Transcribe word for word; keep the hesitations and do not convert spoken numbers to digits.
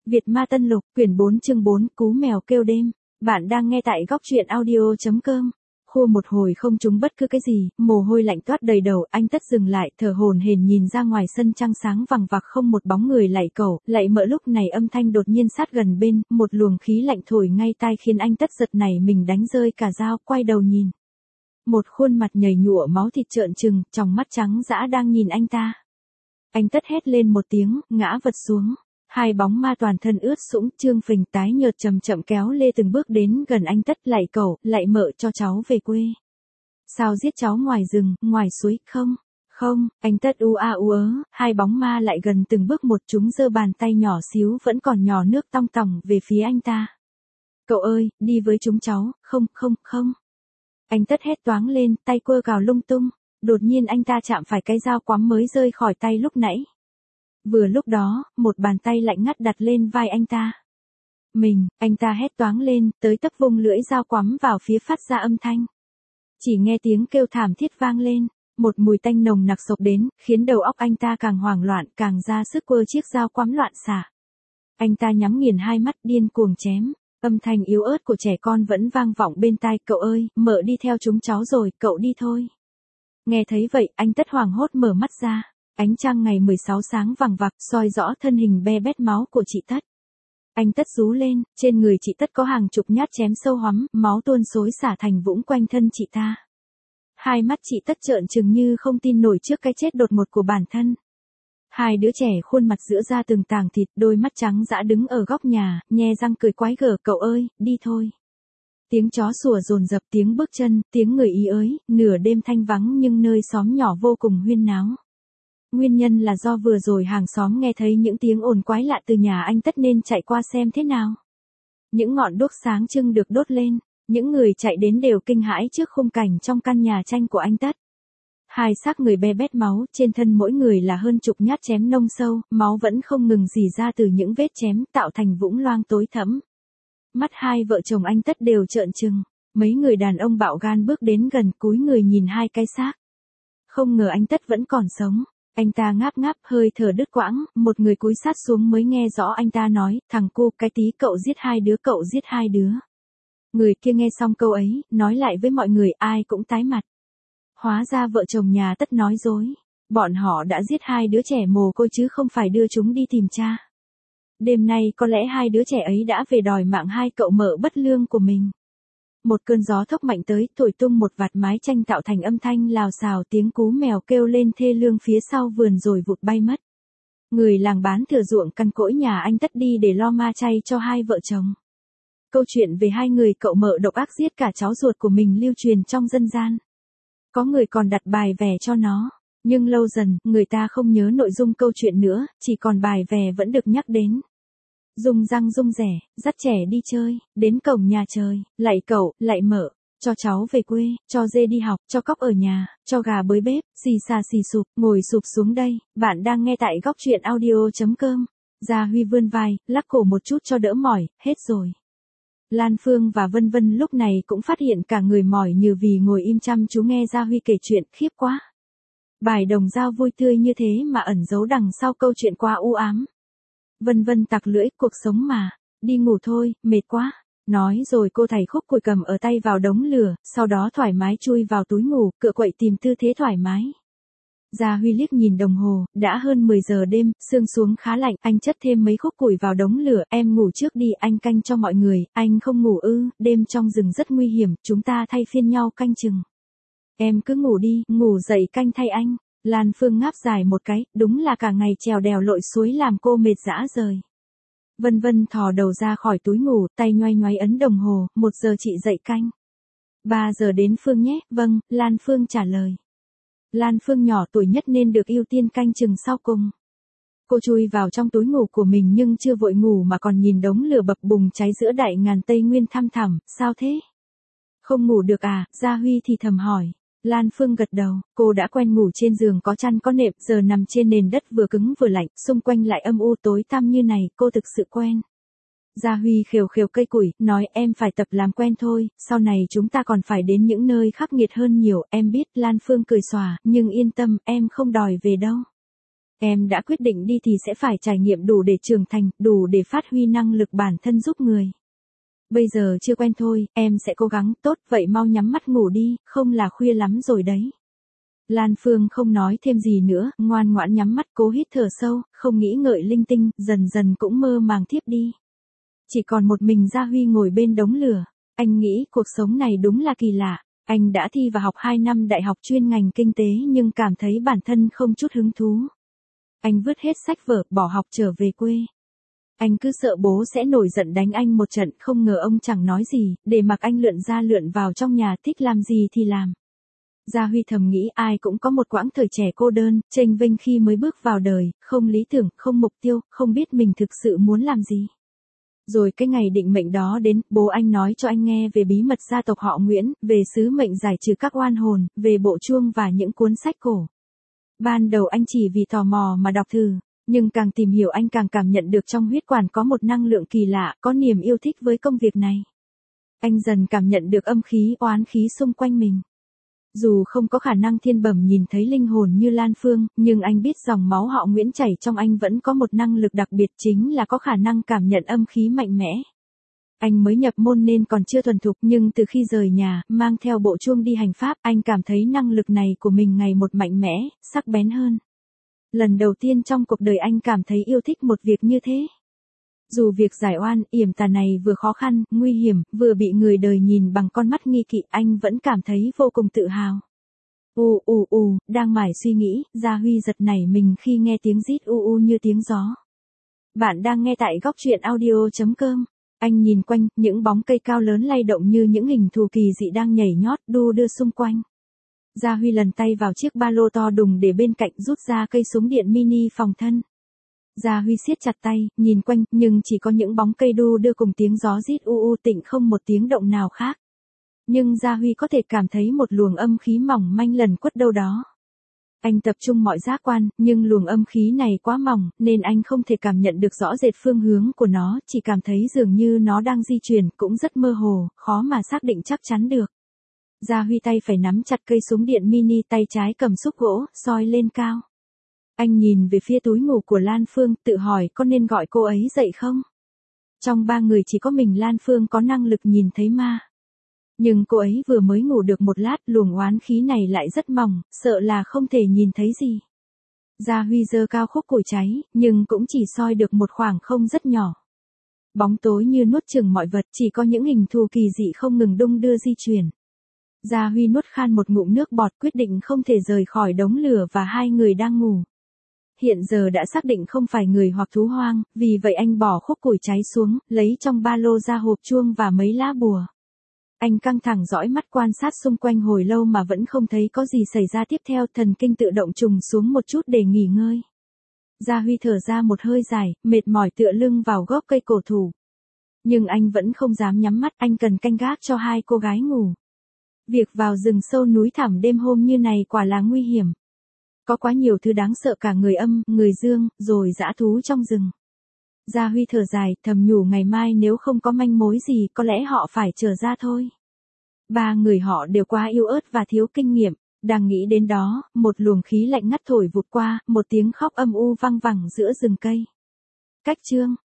Việt Ma Tân Lục, quyển bốn chương bốn, Cú mèo kêu đêm. Bạn đang nghe tại góc truyện audio.com. Khua một hồi không trúng bất cứ cái gì, mồ hôi lạnh toát đầy đầu, anh Tất dừng lại, thở hổn hển nhìn ra ngoài sân trăng sáng vằng vặc không một bóng người lạy cầu, lạy mợ lúc này âm thanh đột nhiên sát gần bên, một luồng khí lạnh thổi ngay tai khiến anh Tất giật nảy mình đánh rơi cả dao, quay đầu nhìn. Một khuôn mặt nhầy nhụa máu thịt trợn trừng, tròng mắt trắng dã đang nhìn anh ta. Anh Tất hét lên một tiếng, ngã vật xuống. Hai bóng ma toàn thân ướt sũng, trương phình tái nhợt chậm chậm kéo lê từng bước đến gần anh Tất, lạy cậu, lạy mợ cho cháu về quê. Sao giết cháu ngoài rừng, ngoài suối, không, không, anh Tất u a u ớ, hai bóng ma lại gần từng bước một, chúng giơ bàn tay nhỏ xíu vẫn còn nhỏ nước tong tòng về phía anh ta. Cậu ơi, đi với chúng cháu, không, không, không. Anh Tất hét toáng lên, tay quơ cào lung tung, đột nhiên anh ta chạm phải cái dao quắm mới rơi khỏi tay lúc nãy. Vừa lúc đó, một bàn tay lạnh ngắt đặt lên vai anh ta. Mình, anh ta hét toáng lên, tới tấp vung lưỡi dao quắm vào phía phát ra âm thanh. Chỉ nghe tiếng kêu thảm thiết vang lên, một mùi tanh nồng nặc xộc đến, khiến đầu óc anh ta càng hoảng loạn, càng ra sức quơ chiếc dao quắm loạn xạ. Anh ta nhắm nghiền hai mắt điên cuồng chém, âm thanh yếu ớt của trẻ con vẫn vang vọng bên tai, cậu ơi, mợ đi theo chúng cháu rồi, cậu đi thôi. Nghe thấy vậy, anh Tất hoảng hốt mở mắt ra. Ánh trăng ngày mười sáu sáng vằng vặc, soi rõ thân hình be bét máu của chị Tất. Anh Tất rú lên, trên người chị Tất có hàng chục nhát chém sâu hoắm, máu tuôn xối xả thành vũng quanh thân chị ta. Hai mắt chị Tất trợn trừng như không tin nổi trước cái chết đột ngột của bản thân. Hai đứa trẻ khuôn mặt giữa ra từng tàng thịt, đôi mắt trắng dã đứng ở góc nhà, nhe răng cười quái gở, cậu ơi, đi thôi. Tiếng chó sủa dồn dập, tiếng bước chân, tiếng người ý ới, nửa đêm thanh vắng nhưng nơi xóm nhỏ vô cùng huyên náo. Nguyên nhân là do vừa rồi hàng xóm nghe thấy những tiếng ồn quái lạ từ nhà anh Tất nên chạy qua xem thế nào. Những ngọn đuốc sáng trưng được đốt lên, những người chạy đến đều kinh hãi trước khung cảnh trong căn nhà tranh của anh Tất. Hai xác người be bét máu, trên thân mỗi người là hơn chục nhát chém nông sâu, máu vẫn không ngừng rỉ ra từ những vết chém tạo thành vũng loang tối thẫm. Mắt hai vợ chồng anh Tất đều trợn trừng, mấy người đàn ông bạo gan bước đến gần cúi người nhìn hai cái xác. Không ngờ anh Tất vẫn còn sống. Anh ta ngáp ngáp hơi thở đứt quãng, một người cúi sát xuống mới nghe rõ anh ta nói, thằng cu, cái tí cậu giết hai đứa, cậu giết hai đứa. Người kia nghe xong câu ấy, nói lại với mọi người, ai cũng tái mặt. Hóa ra vợ chồng nhà Tất nói dối, bọn họ đã giết hai đứa trẻ mồ côi chứ không phải đưa chúng đi tìm cha. Đêm nay có lẽ hai đứa trẻ ấy đã về đòi mạng hai cậu mợ bất lương của mình. Một cơn gió thốc mạnh tới, thổi tung một vạt mái tranh tạo thành âm thanh lào xào, tiếng cú mèo kêu lên thê lương phía sau vườn rồi vụt bay mất. Người làng bán thửa ruộng căn cỗi nhà anh Tất đi để lo ma chay cho hai vợ chồng. Câu chuyện về hai người cậu mợ độc ác giết cả cháu ruột của mình lưu truyền trong dân gian. Có người còn đặt bài vè cho nó, nhưng lâu dần, người ta không nhớ nội dung câu chuyện nữa, chỉ còn bài vè vẫn được nhắc đến. Rung răng rung rẻ, dắt trẻ đi chơi, đến cổng nhà trời, lạy cậu, lạy mợ, cho cháu về quê, cho dê đi học, cho cóc ở nhà, cho gà bới bếp, xì xà xì sụp, ngồi sụp xuống đây, bạn đang nghe tại góc truyện audio.com. Gia Huy vươn vai, lắc cổ một chút cho đỡ mỏi, hết rồi. Lan Phương và Vân Vân lúc này cũng phát hiện cả người mỏi như vì ngồi im chăm chú nghe Gia Huy kể chuyện, khiếp quá. Bài đồng dao vui tươi như thế mà ẩn giấu đằng sau câu chuyện quá u ám. Vân Vân tặc lưỡi, cuộc sống mà, đi ngủ thôi, mệt quá. Nói rồi cô thảy khúc củi cầm ở tay vào đống lửa, sau đó thoải mái chui vào túi ngủ, cựa quậy tìm tư thế thoải mái. Gia Huy liếc nhìn đồng hồ, đã hơn mười giờ đêm, sương xuống khá lạnh, anh chất thêm mấy khúc củi vào đống lửa, em ngủ trước đi, anh canh cho mọi người, anh không ngủ ư, đêm trong rừng rất nguy hiểm, chúng ta thay phiên nhau canh chừng. Em cứ ngủ đi, ngủ dậy canh thay anh. Lan Phương ngáp dài một cái, đúng là cả ngày trèo đèo lội suối làm cô mệt rã rời. Vân Vân thò đầu ra khỏi túi ngủ, tay nhoay nhoáy ấn đồng hồ, một giờ chị dậy canh. Ba giờ đến Phương nhé, vâng, Lan Phương trả lời. Lan Phương nhỏ tuổi nhất nên được ưu tiên canh chừng sau cùng. Cô chui vào trong túi ngủ của mình nhưng chưa vội ngủ mà còn nhìn đống lửa bập bùng cháy giữa đại ngàn Tây Nguyên thăm thẳm, sao thế? Không ngủ được à, Gia Huy thì thầm hỏi. Lan Phương gật đầu, cô đã quen ngủ trên giường có chăn có nệm, giờ nằm trên nền đất vừa cứng vừa lạnh, xung quanh lại âm u tối tăm như này, cô thực sự quen. Gia Huy khều khều cây củi, nói em phải tập làm quen thôi, sau này chúng ta còn phải đến những nơi khắc nghiệt hơn nhiều, em biết. Lan Phương cười xòa, nhưng yên tâm, em không đòi về đâu. Em đã quyết định đi thì sẽ phải trải nghiệm đủ để trưởng thành, đủ để phát huy năng lực bản thân giúp người. Bây giờ chưa quen thôi, em sẽ cố gắng, tốt, vậy mau nhắm mắt ngủ đi, không là khuya lắm rồi đấy. Lan Phương không nói thêm gì nữa, ngoan ngoãn nhắm mắt cố hít thở sâu, không nghĩ ngợi linh tinh, dần dần cũng mơ màng thiếp đi. Chỉ còn một mình Gia Huy ngồi bên đống lửa, anh nghĩ cuộc sống này đúng là kỳ lạ. Anh đã thi và học hai năm đại học chuyên ngành kinh tế nhưng cảm thấy bản thân không chút hứng thú. Anh vứt hết sách vở, bỏ học trở về quê. Anh cứ sợ bố sẽ nổi giận đánh anh một trận, không ngờ ông chẳng nói gì, để mặc anh lượn ra lượn vào trong nhà, thích làm gì thì làm. Gia Huy thầm nghĩ ai cũng có một quãng thời trẻ cô đơn, chênh vênh khi mới bước vào đời, không lý tưởng, không mục tiêu, không biết mình thực sự muốn làm gì. Rồi cái ngày định mệnh đó đến, bố anh nói cho anh nghe về bí mật gia tộc họ Nguyễn, về sứ mệnh giải trừ các oan hồn, về bộ chuông và những cuốn sách cổ. Ban đầu anh chỉ vì tò mò mà đọc thử, nhưng càng tìm hiểu anh càng cảm nhận được trong huyết quản có một năng lượng kỳ lạ, có niềm yêu thích với công việc này. Anh dần cảm nhận được âm khí, oán khí xung quanh mình. Dù không có khả năng thiên bẩm nhìn thấy linh hồn như Lan Phương, nhưng anh biết dòng máu họ Nguyễn chảy trong anh vẫn có một năng lực đặc biệt, chính là có khả năng cảm nhận âm khí mạnh mẽ. Anh mới nhập môn nên còn chưa thuần thục, nhưng từ khi rời nhà, mang theo bộ chuông đi hành pháp, anh cảm thấy năng lực này của mình ngày một mạnh mẽ, sắc bén hơn. Lần đầu tiên trong cuộc đời anh cảm thấy yêu thích một việc như thế. Dù việc giải oan, yểm tà này vừa khó khăn, nguy hiểm, vừa bị người đời nhìn bằng con mắt nghi kỵ, anh vẫn cảm thấy vô cùng tự hào. U u u, đang mải suy nghĩ, Gia Huy giật nảy mình khi nghe tiếng rít u u như tiếng gió. Bạn đang nghe tại góc truyện audio chấm com. Anh nhìn quanh, những bóng cây cao lớn lay động như những hình thù kỳ dị đang nhảy nhót, đu đưa xung quanh. Gia Huy lần tay vào chiếc ba lô to đùng để bên cạnh, rút ra cây súng điện mini phòng thân. Gia Huy siết chặt tay, nhìn quanh, nhưng chỉ có những bóng cây đu đưa cùng tiếng gió rít u u tịnh, không một tiếng động nào khác. Nhưng Gia Huy có thể cảm thấy một luồng âm khí mỏng manh lẩn quất đâu đó. Anh tập trung mọi giác quan, nhưng luồng âm khí này quá mỏng, nên anh không thể cảm nhận được rõ rệt phương hướng của nó, chỉ cảm thấy dường như nó đang di chuyển, cũng rất mơ hồ, khó mà xác định chắc chắn được. Gia Huy tay phải nắm chặt cây súng điện mini, tay trái cầm xúc gỗ, soi lên cao. Anh nhìn về phía túi ngủ của Lan Phương, tự hỏi có nên gọi cô ấy dậy không? Trong ba người chỉ có mình Lan Phương có năng lực nhìn thấy ma. Nhưng cô ấy vừa mới ngủ được một lát, luồng oán khí này lại rất mỏng, sợ là không thể nhìn thấy gì. Gia Huy giơ cao khúc củi cháy, nhưng cũng chỉ soi được một khoảng không rất nhỏ. Bóng tối như nuốt chửng mọi vật, chỉ có những hình thù kỳ dị không ngừng đung đưa di chuyển. Gia Huy nuốt khan một ngụm nước bọt, quyết định không thể rời khỏi đống lửa và hai người đang ngủ. Hiện giờ đã xác định không phải người hoặc thú hoang, vì vậy anh bỏ khúc củi cháy xuống, lấy trong ba lô ra hộp chuông và mấy lá bùa. Anh căng thẳng dõi mắt quan sát xung quanh hồi lâu mà vẫn không thấy có gì xảy ra tiếp theo, thần kinh tự động trùng xuống một chút để nghỉ ngơi. Gia Huy thở ra một hơi dài, mệt mỏi tựa lưng vào gốc cây cổ thụ. Nhưng anh vẫn không dám nhắm mắt, anh cần canh gác cho hai cô gái ngủ. Việc vào rừng sâu núi thẳm đêm hôm như này quả là nguy hiểm. Có quá nhiều thứ đáng sợ, cả người âm, người dương, rồi dã thú trong rừng. Gia Huy thở dài, thầm nhủ ngày mai nếu không có manh mối gì, có lẽ họ phải trở ra thôi. Ba người họ đều quá yếu ớt và thiếu kinh nghiệm. Đang nghĩ đến đó, một luồng khí lạnh ngắt thổi vụt qua, một tiếng khóc âm u vang vẳng giữa rừng cây. Cách chương